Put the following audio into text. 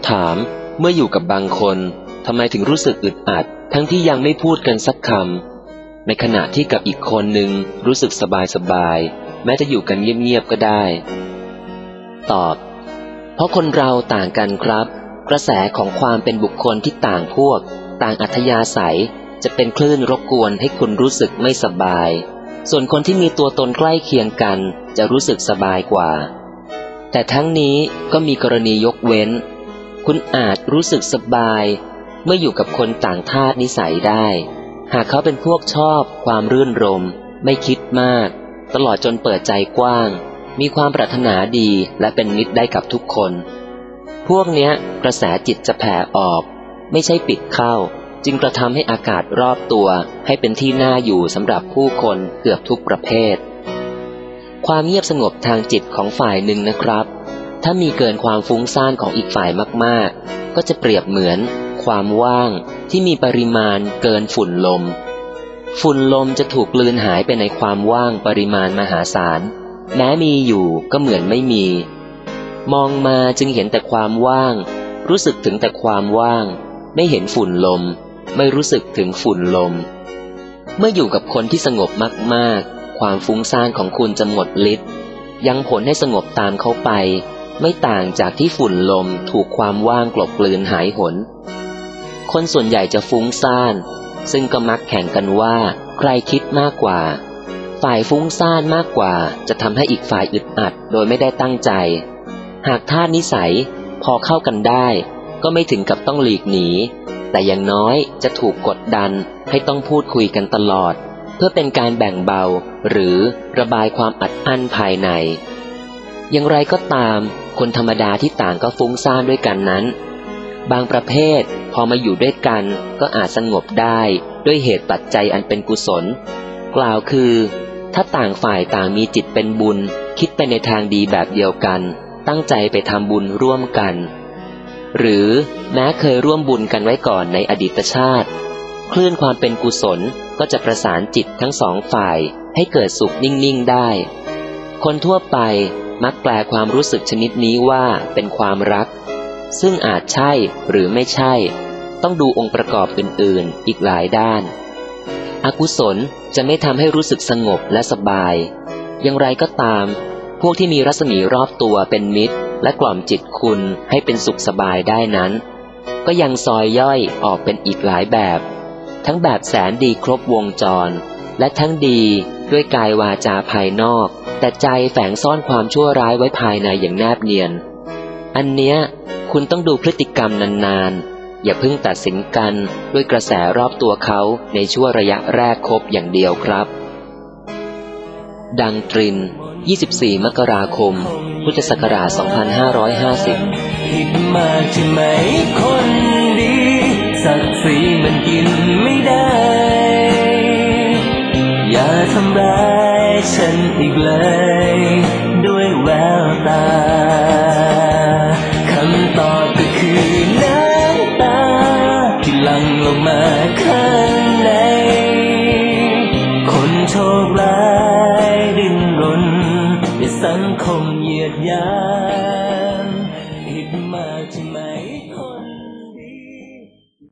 ถามเมื่ออยู่กับบางคนทำไมถึงรู้สึกอึดอัดทั้งที่ยังไม่พูดกันสักคำในขณะที่กับอีกคนหนึ่งรู้สึกสบายแม้จะอยู่กันเงียบๆก็ได้ตอบเพราะคนเราต่างกันครับกระแสของความเป็นบุคคลที่ต่างพวกต่างอัธยาศัยจะเป็นคลื่นรบกวนให้คุณรู้สึกไม่สบายส่วนคนที่มีตัวตนใกล้เคียงกันจะรู้สึกสบายกว่าแต่ทั้งนี้ก็มีกรณียกเว้นคุณอาจรู้สึกสบายเมื่ออยู่กับคนต่างธาตุนิสัยได้หากเขาเป็นพวกชอบความรื่นรมย์ไม่คิดมากตลอดจนเปิดใจกว้างมีความปรารถนาดีและเป็นมิตรได้กับทุกคนพวกเนี้ยกระแสจิตจะแผ่ออกไม่ใช่ปิดเข้าจึงกระทำให้อากาศรอบตัวให้เป็นที่น่าอยู่สำหรับผู้คนเกือบทุกประเภทความเงียบสงบทางจิตของฝ่ายหนึ่งนะครับถ้ามีเกินความฟุ้งซ่านของอีกฝ่ายมากๆก็จะเปรียบเหมือนความว่างที่มีปริมาณเกินฝุ่นลมฝุ่นลมจะถูกกลืนหายไปในความว่างปริมาณมหาศาลแม้มีอยู่ก็เหมือนไม่มีมองมาจึงเห็นแต่ความว่างรู้สึกถึงแต่ความว่างไม่เห็นฝุ่นลมไม่รู้สึกถึงฝุ่นลมเมื่ออยู่กับคนที่สงบมากๆความฟุ้งซ่านของคุณจะหมดฤทธิ์ยังผลให้สงบตามเขาไปไม่ต่างจากที่ฝุ่นลมถูกความว่างกลบกลืนหายหนคนส่วนใหญ่จะฟุ้งซ่านซึ่งก็มักแข่งกันว่าใครคิดมากกว่าฝ่ายฟุ้งซ่านมากกว่าจะทำให้อีกฝ่ายอึดอัดโดยไม่ได้ตั้งใจหากธาตุนิสัยพอเข้ากันได้ก็ไม่ถึงกับต้องหลีกหนีแต่อย่างน้อยจะถูกกดดันให้ต้องพูดคุยกันตลอดเพื่อเป็นการแบ่งเบาหรือระบายความอัดอั้นภายในอย่างไรก็ตามคนธรรมดาที่ต่างก็ฟุ้งซ่านด้วยกันนั้นบางประเภทพอมาอยู่ด้วยกันก็อาจสงบได้ด้วยเหตุปัจจัยอันเป็นกุศลกล่าวคือถ้าต่างฝ่ายต่างมีจิตเป็นบุญคิดไปในทางดีแบบเดียวกันตั้งใจไปทำบุญร่วมกันหรือแม้เคยร่วมบุญกันไว้ก่อนในอดีตชาติคลื่นความเป็นกุศลก็จะประสานจิตทั้งสองฝ่ายให้เกิดสุขนิ่งๆได้คนทั่วไปมักแปลความรู้สึกชนิดนี้ว่าเป็นความรักซึ่งอาจใช่หรือไม่ใช่ต้องดูองค์ประกอบอื่นๆอีกหลายด้านอกุศลจะไม่ทำให้รู้สึกสงบและสบายอย่างไรก็ตามพวกที่มีรัศมีรอบตัวเป็นมิตรและกล่อมจิตคุณให้เป็นสุขสบายได้นั้นก็ยังซอยย่อยออกเป็นอีกหลายแบบทั้งแบบแสนดีครบวงจรและทั้งดีด้วยกายวาจาภายนอกแต่ใจแฝงซ่อนความชั่วร้ายไว้ภายในอย่างแนบเนียนอันเนี้ยคุณต้องดูพฤติกรรมนานๆอย่าเพิ่งตัดสินกันด้วยกระแสรอบตัวเขาในช่วงระยะแรกคบอย่างเดียวครับดังตริน24 มกราคม พุทธศักราช 2550 ผิดมากใช่ไหมคนดีศักดิ์ศรีมันกินไม่ได้อย่าทำร้ายฉันอีกเลยด้วยแววตา